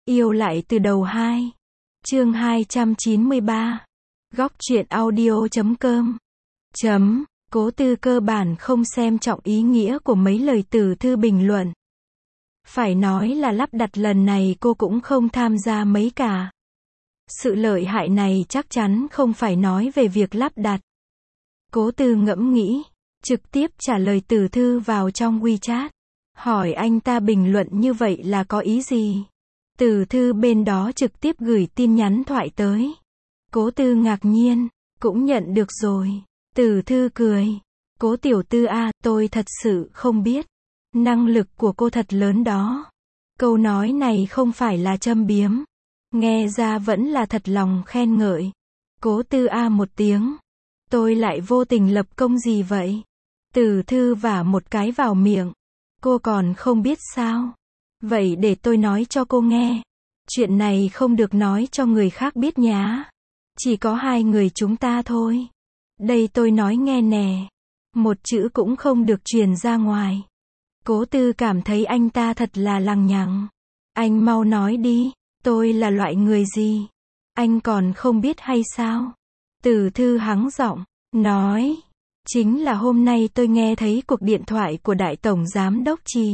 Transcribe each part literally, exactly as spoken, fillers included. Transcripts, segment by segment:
Yêu lại từ đầu hai. Chương hai trăm chín mươi ba. Góc truyện audio chấm com. Chấm. Cố Tư cơ bản không xem trọng ý nghĩa của mấy lời từ thư bình luận. Phải nói là lắp đặt lần này cô cũng không tham gia mấy cả. Sự lợi hại này chắc chắn không phải nói về việc lắp đặt. Cố Tư ngẫm nghĩ, trực tiếp trả lời từ thư vào trong WeChat. Hỏi anh ta bình luận như vậy là có ý gì? Từ thư bên đó trực tiếp gửi tin nhắn thoại tới. Cố Tư ngạc nhiên, cũng nhận được rồi. Từ thư cười. Cố tiểu Tư à, tôi thật sự không biết. Năng lực của cô thật lớn đó. Câu nói này không phải là châm biếm. Nghe ra vẫn là thật lòng khen ngợi. Cố Tư a một tiếng. Tôi lại vô tình lập công gì vậy? Từ thư vả một cái vào miệng. Cô còn không biết sao? Vậy để tôi nói cho cô nghe. Chuyện này không được nói cho người khác biết nhá. Chỉ có hai người chúng ta thôi. Đây tôi nói nghe nè. Một chữ cũng không được truyền ra ngoài. Cố Tư cảm thấy anh ta thật là lằng nhằng. Anh mau nói đi. Tôi là loại người gì? Anh còn không biết hay sao? Từ thư hắng giọng, nói. Chính là hôm nay tôi nghe thấy cuộc điện thoại của Đại Tổng Giám Đốc Trì.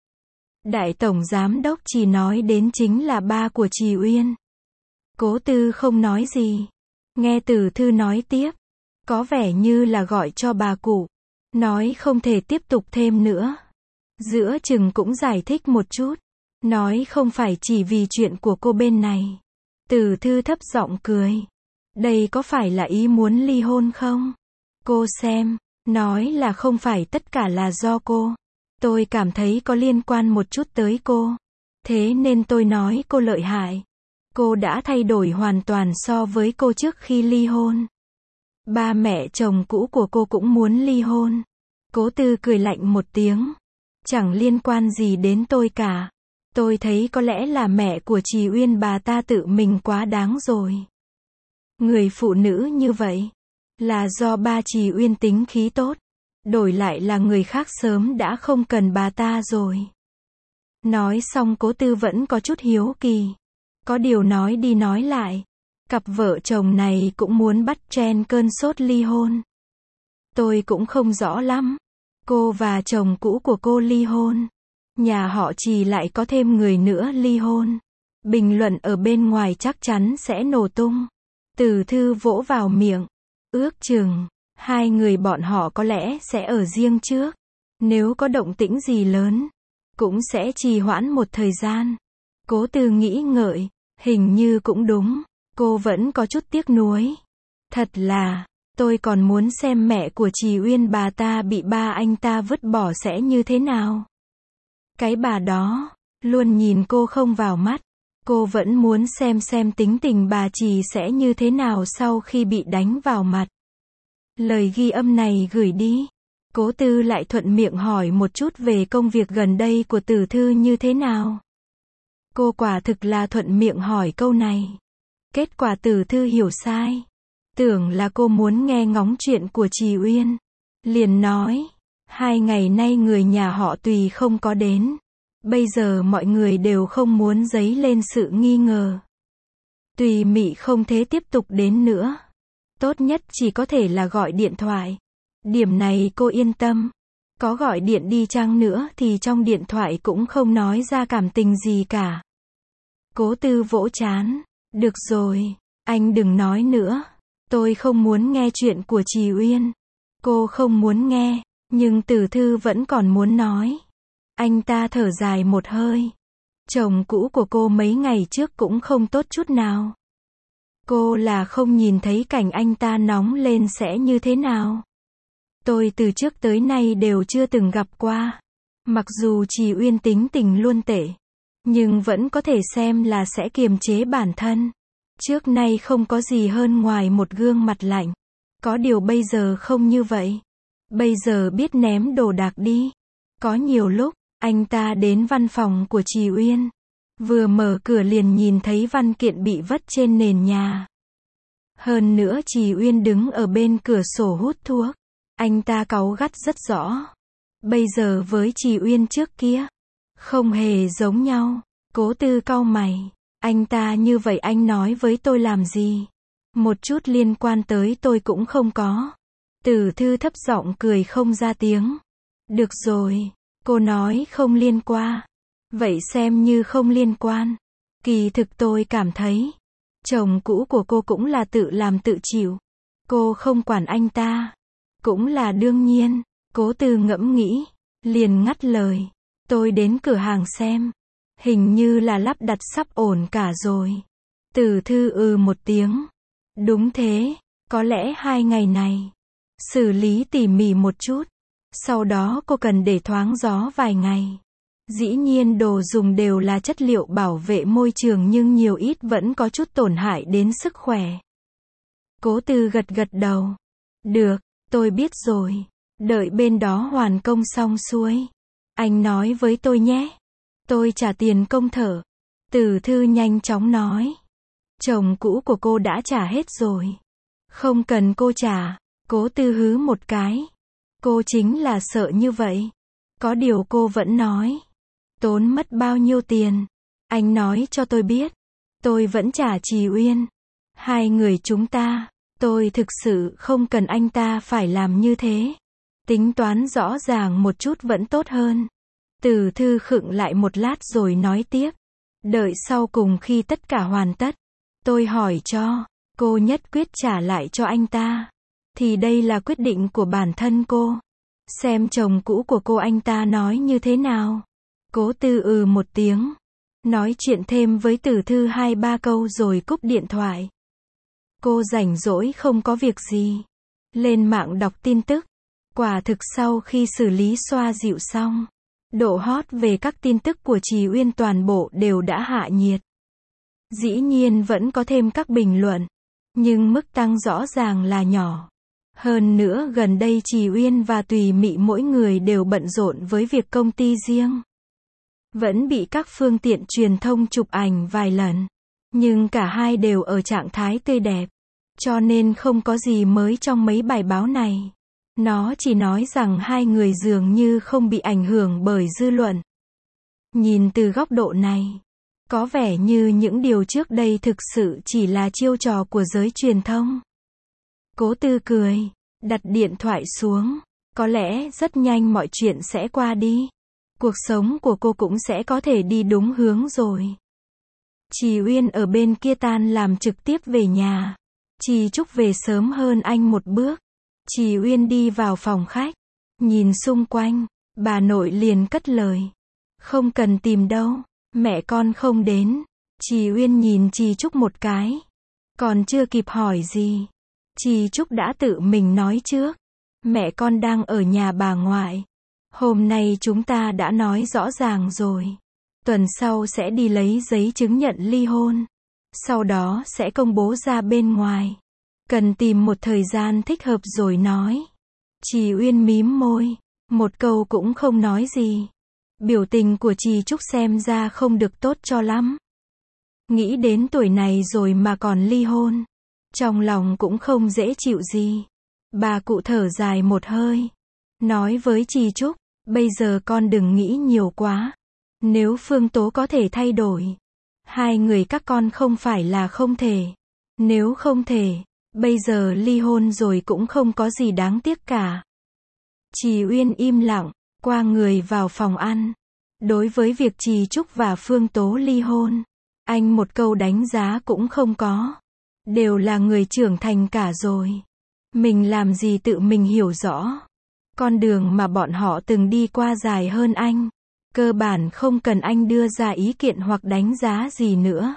Đại Tổng Giám Đốc Trì nói đến chính là ba của Trì Uyên. Cố Tư không nói gì. Nghe từ thư nói tiếp. Có vẻ như là gọi cho bà cụ. Nói không thể tiếp tục thêm nữa. Giữa chừng cũng giải thích một chút. Nói không phải chỉ vì chuyện của cô bên này. Từ thư thấp giọng cười. Đây có phải là ý muốn ly hôn không? Cô xem. Nói là không phải tất cả là do cô. Tôi cảm thấy có liên quan một chút tới cô. Thế nên tôi nói cô lợi hại. Cô đã thay đổi hoàn toàn so với cô trước khi ly hôn. Ba mẹ chồng cũ của cô cũng muốn ly hôn. Cố Tư cười lạnh một tiếng. Chẳng liên quan gì đến tôi cả. Tôi thấy có lẽ là mẹ của Trì Uyên bà ta tự mình quá đáng rồi. Người phụ nữ như vậy. Là do ba Trì Uyên tính khí tốt. Đổi lại là người khác sớm đã không cần bà ta rồi. Nói xong Cố Tư vẫn có chút hiếu kỳ. Có điều nói đi nói lại. Cặp vợ chồng này cũng muốn bắt chen cơn sốt ly hôn. Tôi cũng không rõ lắm. Cô và chồng cũ của cô ly hôn. Nhà họ Trì lại có thêm người nữa ly hôn. Bình luận ở bên ngoài chắc chắn sẽ nổ tung. Từ thư vỗ vào miệng. Ước chừng, hai người bọn họ có lẽ sẽ ở riêng trước. Nếu có động tĩnh gì lớn, cũng sẽ trì hoãn một thời gian. Cố Tư nghĩ ngợi, hình như cũng đúng. Cô vẫn có chút tiếc nuối. Thật là, tôi còn muốn xem mẹ của Trì Uyên bà ta bị ba anh ta vứt bỏ sẽ như thế nào. Cái bà đó, luôn nhìn cô không vào mắt. Cô vẫn muốn xem xem tính tình bà Trì sẽ như thế nào sau khi bị đánh vào mặt. Lời ghi âm này gửi đi. Cố Tư lại thuận miệng hỏi một chút về công việc gần đây của Từ thư như thế nào. Cô quả thực là thuận miệng hỏi câu này. Kết quả Từ thư hiểu sai. Tưởng là cô muốn nghe ngóng chuyện của Trì Uyên. Liền nói. Hai ngày nay người nhà họ Tùy không có đến. Bây giờ mọi người đều không muốn dấy lên sự nghi ngờ. Tùy Mị không thể tiếp tục đến nữa. Tốt nhất chỉ có thể là gọi điện thoại. Điểm này cô yên tâm. Có gọi điện đi chăng nữa thì trong điện thoại cũng không nói ra cảm tình gì cả. Cố Tư vỗ trán. Được rồi, anh đừng nói nữa. Tôi không muốn nghe chuyện của Trì Uyên. Cô không muốn nghe, nhưng Từ thư vẫn còn muốn nói. Anh ta thở dài một hơi. Chồng cũ của cô mấy ngày trước cũng không tốt chút nào. Cô là không nhìn thấy cảnh anh ta nóng lên sẽ như thế nào. Tôi từ trước tới nay đều chưa từng gặp qua. Mặc dù Trì Uyên tính tình luôn tệ, nhưng vẫn có thể xem là sẽ kiềm chế bản thân. Trước nay không có gì hơn ngoài một gương mặt lạnh. Có điều bây giờ không như vậy. Bây giờ biết ném đồ đạc đi. Có nhiều lúc, anh ta đến văn phòng của Trì Uyên. Vừa mở cửa liền nhìn thấy văn kiện bị vất trên nền nhà. Hơn nữa Trì Uyên đứng ở bên cửa sổ hút thuốc. Anh ta cáu gắt rất rõ. Bây giờ với Trì Uyên trước kia, không hề giống nhau. Cố Tư cau mày. Anh ta như vậy anh nói với tôi làm gì? Một chút liên quan tới tôi cũng không có. Tử Thư thấp giọng cười không ra tiếng. Được rồi, cô nói không liên quan. Vậy xem như không liên quan. Kỳ thực tôi cảm thấy, chồng cũ của cô cũng là tự làm tự chịu. Cô không quản anh ta. Cũng là đương nhiên. Cố Tư ngẫm nghĩ, liền ngắt lời. Tôi đến cửa hàng xem. Hình như là lắp đặt sắp ổn cả rồi. Tử Thư ừ một tiếng. Đúng thế, có lẽ hai ngày này. Xử lý tỉ mỉ một chút. Sau đó cô cần để thoáng gió vài ngày. Dĩ nhiên đồ dùng đều là chất liệu bảo vệ môi trường nhưng nhiều ít vẫn có chút tổn hại đến sức khỏe. Cố Tư gật gật đầu. Được, tôi biết rồi. Đợi bên đó hoàn công xong xuôi. Anh nói với tôi nhé. Tôi trả tiền công thợ. Tử Thư nhanh chóng nói. Chồng cũ của cô đã trả hết rồi. Không cần cô trả. Cố Tư hứ một cái. Cô chính là sợ như vậy. Có điều cô vẫn nói. Tốn mất bao nhiêu tiền? Anh nói cho tôi biết. Tôi vẫn trả Trì Uyên. Hai người chúng ta. Tôi thực sự không cần anh ta phải làm như thế. Tính toán rõ ràng một chút vẫn tốt hơn. Tử Thư khựng lại một lát rồi nói tiếp. Đợi sau cùng khi tất cả hoàn tất. Tôi hỏi cho. Cô nhất quyết trả lại cho anh ta. Thì đây là quyết định của bản thân cô. Xem chồng cũ của cô anh ta nói như thế nào. Cố Tư ừ một tiếng. Nói chuyện thêm với Tử Thư hai ba câu rồi cúp điện thoại. Cô rảnh rỗi không có việc gì. Lên mạng đọc tin tức. Quả thực sau khi xử lý xoa dịu xong. Độ hot về các tin tức của Trì Uyên toàn bộ đều đã hạ nhiệt. Dĩ nhiên vẫn có thêm các bình luận. Nhưng mức tăng rõ ràng là nhỏ. Hơn nữa gần đây Trì Uyên và Tùy Mị mỗi người đều bận rộn với việc công ty riêng. Vẫn bị các phương tiện truyền thông chụp ảnh vài lần. Nhưng cả hai đều ở trạng thái tươi đẹp. Cho nên không có gì mới trong mấy bài báo này. Nó chỉ nói rằng hai người dường như không bị ảnh hưởng bởi dư luận. Nhìn từ góc độ này, có vẻ như những điều trước đây thực sự chỉ là chiêu trò của giới truyền thông. Cố Tư cười, đặt điện thoại xuống. Có lẽ rất nhanh mọi chuyện sẽ qua đi. Cuộc sống của cô cũng sẽ có thể đi đúng hướng rồi. Trì Uyên ở bên kia tan làm trực tiếp về nhà. Trì Trúc về sớm hơn anh một bước. Trì Uyên đi vào phòng khách. Nhìn xung quanh, bà nội liền cất lời. Không cần tìm đâu, mẹ con không đến. Trì Uyên nhìn Trì Trúc một cái. Còn chưa kịp hỏi gì. Trì Trúc đã tự mình nói trước. Mẹ con đang ở nhà bà ngoại. Hôm nay chúng ta đã nói rõ ràng rồi. Tuần sau sẽ đi lấy giấy chứng nhận ly hôn. Sau đó sẽ công bố ra bên ngoài. Cần tìm một thời gian thích hợp rồi nói. Trì Uyên mím môi. Một câu cũng không nói gì. Biểu tình của Trì Trúc xem ra không được tốt cho lắm. Nghĩ đến tuổi này rồi mà còn ly hôn. Trong lòng cũng không dễ chịu gì. Bà cụ thở dài một hơi. Nói với Trì Trúc. Bây giờ con đừng nghĩ nhiều quá. Nếu Phương Tố có thể thay đổi. Hai người các con không phải là không thể. Nếu không thể. Bây giờ ly hôn rồi cũng không có gì đáng tiếc cả. Trì Uyên im lặng. Qua người vào phòng ăn. Đối với việc Trì Trúc và Phương Tố ly hôn. Anh một câu đánh giá cũng không có. Đều là người trưởng thành cả rồi. Mình làm gì tự mình hiểu rõ. Con đường mà bọn họ từng đi qua dài hơn anh. Cơ bản không cần anh đưa ra ý kiện hoặc đánh giá gì nữa.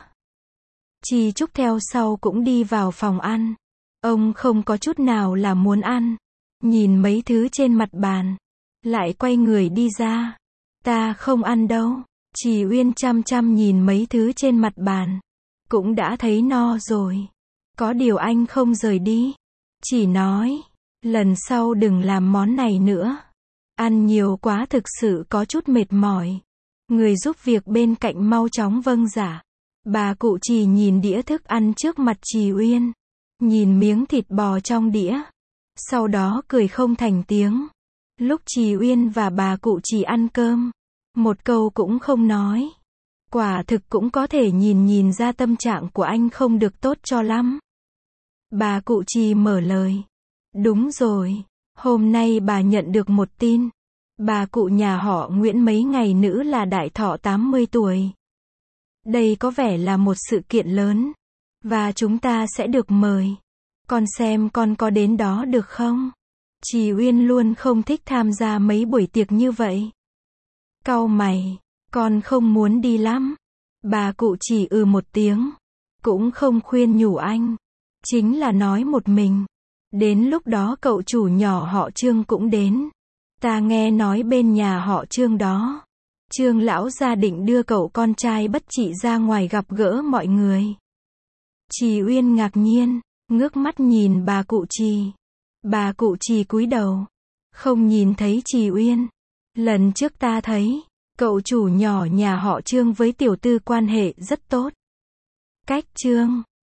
Trì Trúc theo sau cũng đi vào phòng ăn. Ông không có chút nào là muốn ăn. Nhìn mấy thứ trên mặt bàn. Lại quay người đi ra. Ta không ăn đâu. Trì Uyên chăm chăm nhìn mấy thứ trên mặt bàn. Cũng đã thấy no rồi. Có điều anh không rời đi. Chỉ nói. Lần sau đừng làm món này nữa. Ăn nhiều quá thực sự có chút mệt mỏi. Người giúp việc bên cạnh mau chóng vâng dạ. Bà cụ Trì nhìn đĩa thức ăn trước mặt Trì Uyên. Nhìn miếng thịt bò trong đĩa. Sau đó cười không thành tiếng. Lúc Trì Uyên và bà cụ Trì ăn cơm. Một câu cũng không nói. Quả thực cũng có thể nhìn nhìn ra tâm trạng của anh không được tốt cho lắm. Bà cụ Trì mở lời. Đúng rồi, hôm nay bà nhận được một tin. Bà cụ nhà họ Nguyễn mấy ngày nữa là đại thọ tám mươi tuổi. Đây có vẻ là một sự kiện lớn. Và chúng ta sẽ được mời. Con xem con có đến đó được không? Trì Uyên luôn không thích tham gia mấy buổi tiệc như vậy. Cau mày, con không muốn đi lắm. Bà cụ chỉ ừ một tiếng. Cũng không khuyên nhủ anh. Chính là nói một mình. Đến lúc đó cậu chủ nhỏ họ Trương cũng đến. Ta nghe nói bên nhà họ Trương đó. Trương lão gia định đưa cậu con trai bất trị ra ngoài gặp gỡ mọi người. Trì Uyên ngạc nhiên, ngước mắt nhìn bà cụ Trì. Bà cụ Trì cúi đầu. Không nhìn thấy Trì Uyên. Lần trước ta thấy, cậu chủ nhỏ nhà họ Trương với tiểu tư quan hệ rất tốt. Cách Trương